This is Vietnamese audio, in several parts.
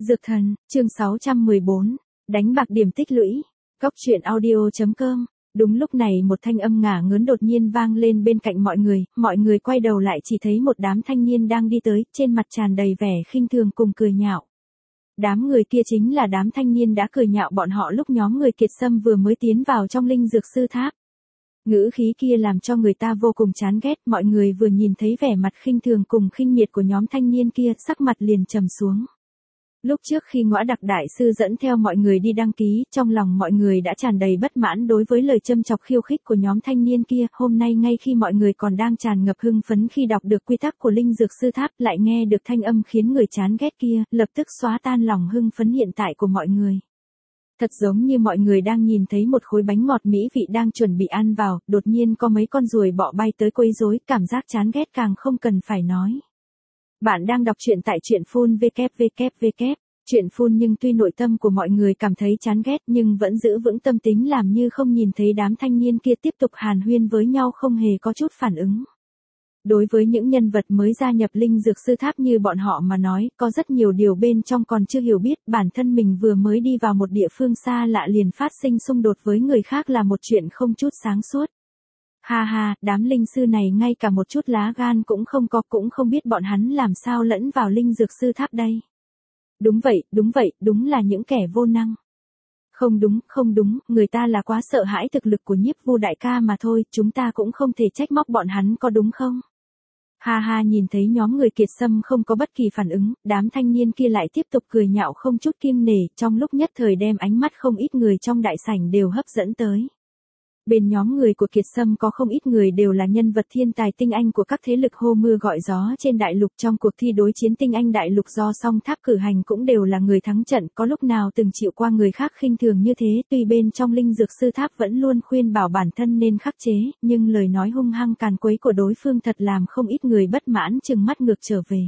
Dược thần, chương 614, đánh bạc điểm tích lũy. Góc truyện audio.com. Đúng lúc này một thanh âm ngả ngớn đột nhiên vang lên bên cạnh mọi người quay đầu lại chỉ thấy một đám thanh niên đang đi tới, trên mặt tràn đầy vẻ khinh thường cùng cười nhạo. Đám người kia chính là đám thanh niên đã cười nhạo bọn họ lúc nhóm người Kiệt Sâm vừa mới tiến vào trong linh dược sư tháp. Ngữ khí kia làm cho người ta vô cùng chán ghét, mọi người vừa nhìn thấy vẻ mặt khinh thường cùng khinh miệt của nhóm thanh niên kia, sắc mặt liền trầm xuống. Lúc trước khi Ngõa Đặc đại sư dẫn theo mọi người đi đăng ký, trong lòng mọi người đã tràn đầy bất mãn đối với lời châm chọc khiêu khích của nhóm thanh niên kia, hôm nay ngay khi mọi người còn đang tràn ngập hưng phấn khi đọc được quy tắc của linh dược sư tháp, lại nghe được thanh âm khiến người chán ghét kia, lập tức xóa tan lòng hưng phấn hiện tại của mọi người. Thật giống như mọi người đang nhìn thấy một khối bánh ngọt mỹ vị đang chuẩn bị ăn vào, đột nhiên có mấy con ruồi bọ bay tới quấy rối, cảm giác chán ghét càng không cần phải nói. Bạn đang đọc truyện tại truyện phun www. Truyện phun nhưng tuy nội tâm của mọi người cảm thấy chán ghét nhưng vẫn giữ vững tâm tính làm như không nhìn thấy đám thanh niên kia tiếp tục hàn huyên với nhau không hề có chút phản ứng. Đối với những nhân vật mới gia nhập linh dược sư tháp như bọn họ mà nói, có rất nhiều điều bên trong còn chưa hiểu biết, bản thân mình vừa mới đi vào một địa phương xa lạ liền phát sinh xung đột với người khác là một chuyện không chút sáng suốt. Ha ha, đám linh sư này ngay cả một chút lá gan cũng không có, cũng không biết bọn hắn làm sao lẫn vào linh dược sư tháp đây. Đúng vậy, đúng là những kẻ vô năng. Không đúng, người ta là quá sợ hãi thực lực của Nhiếp Vu đại ca mà thôi, chúng ta cũng không thể trách móc bọn hắn có đúng không? Ha ha, nhìn thấy nhóm người Kiệt Sâm không có bất kỳ phản ứng, đám thanh niên kia lại tiếp tục cười nhạo không chút kiêng nể, trong lúc nhất thời đem ánh mắt không ít người trong đại sảnh đều hấp dẫn tới. Bên nhóm người của Kiệt Sâm có không ít người đều là nhân vật thiên tài tinh anh của các thế lực hô mưa gọi gió trên đại lục, trong cuộc thi đối chiến tinh anh đại lục do Song Tháp cử hành cũng đều là người thắng trận, có lúc nào từng chịu qua người khác khinh thường như thế, tuy bên trong linh dược sư tháp vẫn luôn khuyên bảo bản thân nên khắc chế, nhưng lời nói hung hăng càn quấy của đối phương thật làm không ít người bất mãn trừng mắt ngược trở về.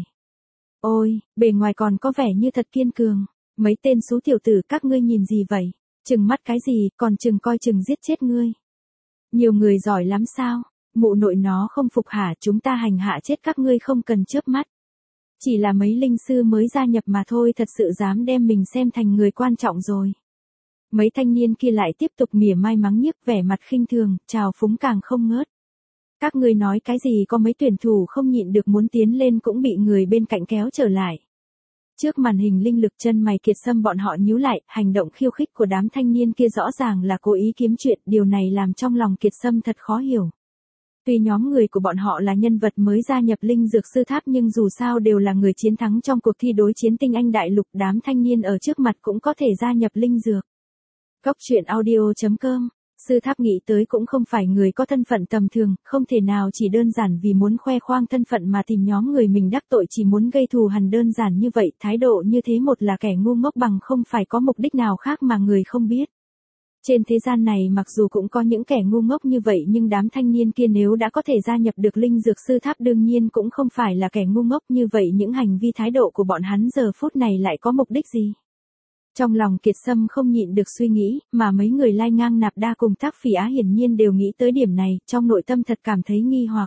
Ôi, bề ngoài còn có vẻ như thật kiên cường, mấy tên xú tiểu tử các ngươi nhìn gì vậy, trừng mắt cái gì, còn chừng coi chừng giết chết ngươi. Nhiều người giỏi lắm sao, mụ nội nó không phục hả, chúng ta hành hạ chết các ngươi không cần chớp mắt. Chỉ là mấy linh sư mới gia nhập mà thôi, thật sự dám đem mình xem thành người quan trọng rồi. Mấy thanh niên kia lại tiếp tục mỉa mai mắng nhiếc, vẻ mặt khinh thường, trào phúng càng không ngớt. Các ngươi nói cái gì, có mấy tuyển thủ không nhịn được muốn tiến lên cũng bị người bên cạnh kéo trở lại. Trước màn hình linh lực chân mày Kiệt Sâm bọn họ nhíu lại, hành động khiêu khích của đám thanh niên kia rõ ràng là cố ý kiếm chuyện, điều này làm trong lòng Kiệt Sâm thật khó hiểu. Tuy nhóm người của bọn họ là nhân vật mới gia nhập linh dược sư tháp nhưng dù sao đều là người chiến thắng trong cuộc thi đối chiến tinh anh đại lục, đám thanh niên ở trước mặt cũng có thể gia nhập linh dược. Góc truyện audio.com. Sư tháp nghĩ tới cũng không phải người có thân phận tầm thường, không thể nào chỉ đơn giản vì muốn khoe khoang thân phận mà tìm nhóm người mình đắc tội chỉ muốn gây thù hằn đơn giản như vậy, thái độ như thế một là kẻ ngu ngốc bằng không phải có mục đích nào khác mà người không biết. Trên thế gian này mặc dù cũng có những kẻ ngu ngốc như vậy nhưng đám thanh niên kia nếu đã có thể gia nhập được linh dược sư tháp đương nhiên cũng không phải là kẻ ngu ngốc như vậy, những hành vi thái độ của bọn hắn giờ phút này lại có mục đích gì? Trong lòng Kiệt Sâm không nhịn được suy nghĩ, mà mấy người lai ngang nạp đa cùng Tác Phỉ Á hiển nhiên đều nghĩ tới điểm này, trong nội tâm thật cảm thấy nghi hoặc.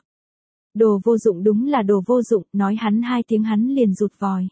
Đồ vô dụng, đúng là đồ vô dụng, nói hắn hai tiếng hắn liền rụt vòi.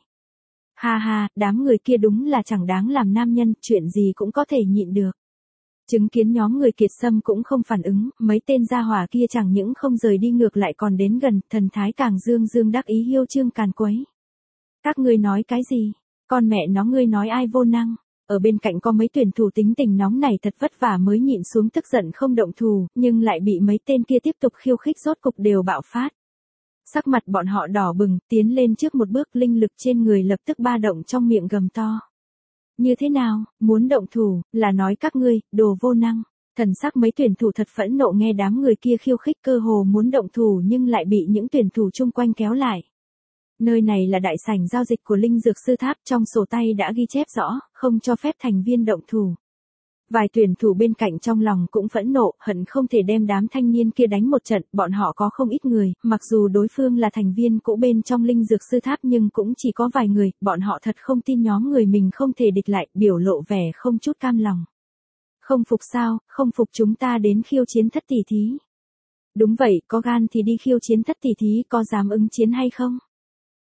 Ha ha, đám người kia đúng là chẳng đáng làm nam nhân, chuyện gì cũng có thể nhịn được. Chứng kiến nhóm người Kiệt Sâm cũng không phản ứng, mấy tên gia hỏa kia chẳng những không rời đi ngược lại còn đến gần, thần thái càng dương đắc ý hiêu trương càn quấy. Các ngươi nói cái gì? Con mẹ nó, ngươi nói ai vô năng? Ở bên cạnh có mấy tuyển thủ tính tình nóng này thật vất vả mới nhịn xuống tức giận không động thủ, nhưng lại bị mấy tên kia tiếp tục khiêu khích rốt cục đều bạo phát. Sắc mặt bọn họ đỏ bừng, tiến lên trước một bước, linh lực trên người lập tức ba động trong miệng gầm to. Như thế nào, muốn động thủ, là nói các ngươi, đồ vô năng. Thần sắc mấy tuyển thủ thật phẫn nộ nghe đám người kia khiêu khích, cơ hồ muốn động thủ nhưng lại bị những tuyển thủ chung quanh kéo lại. Nơi này là đại sảnh giao dịch của linh dược sư tháp, trong sổ tay đã ghi chép rõ, không cho phép thành viên động thủ. Vài tuyển thủ bên cạnh trong lòng cũng phẫn nộ, hận không thể đem đám thanh niên kia đánh một trận, bọn họ có không ít người, mặc dù đối phương là thành viên cũ bên trong linh dược sư tháp nhưng cũng chỉ có vài người, bọn họ thật không tin nhóm người mình không thể địch lại, biểu lộ vẻ không chút cam lòng. Không phục sao, không phục chúng ta đến khiêu chiến thất tỷ thí. Đúng vậy, có gan thì đi khiêu chiến thất tỷ thí, có dám ứng chiến hay không?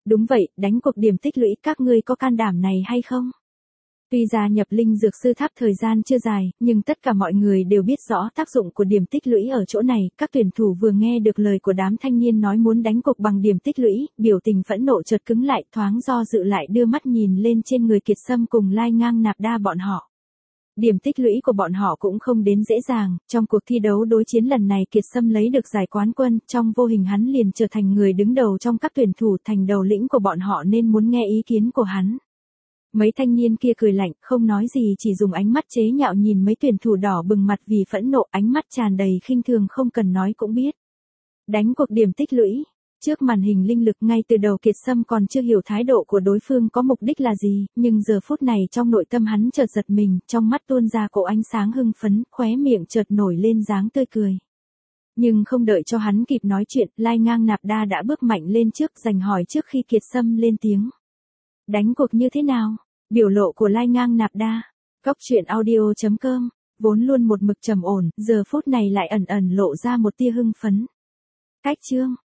Đúng vậy, đánh cuộc điểm tích lũy các ngươi có can đảm này hay không? Tuy gia nhập linh dược sư tháp thời gian chưa dài, nhưng tất cả mọi người đều biết rõ tác dụng của điểm tích lũy ở chỗ này. Các tuyển thủ vừa nghe được lời của đám thanh niên nói muốn đánh cuộc bằng điểm tích lũy, biểu tình phẫn nộ chợt cứng lại, thoáng do dự lại đưa mắt nhìn lên trên người Kiệt Sâm cùng Lai Ngang Nạp Đa bọn họ. Điểm tích lũy của bọn họ cũng không đến dễ dàng, trong cuộc thi đấu đối chiến lần này Kiệt Sâm lấy được giải quán quân, trong vô hình hắn liền trở thành người đứng đầu trong các tuyển thủ, thành đầu lĩnh của bọn họ nên muốn nghe ý kiến của hắn. Mấy thanh niên kia cười lạnh, không nói gì, chỉ dùng ánh mắt chế nhạo nhìn mấy tuyển thủ đỏ bừng mặt vì phẫn nộ, ánh mắt tràn đầy khinh thường không cần nói cũng biết. Đánh cuộc điểm tích lũy. Trước màn hình linh lực ngay từ đầu Kiệt Sâm còn chưa hiểu thái độ của đối phương có mục đích là gì, nhưng giờ phút này trong nội tâm hắn chợt giật mình, trong mắt tuôn ra cỗ ánh sáng hưng phấn, khóe miệng chợt nổi lên dáng tươi cười. Nhưng không đợi cho hắn kịp nói chuyện, Lai Ngang Nạp Đa đã bước mạnh lên trước, giành hỏi trước khi Kiệt Sâm lên tiếng. Đánh cuộc như thế nào? Biểu lộ của Lai Ngang Nạp Đa. Góc truyện audio.com, vốn luôn một mực trầm ổn, giờ phút này lại ẩn ẩn lộ ra một tia hưng phấn. Cách chương.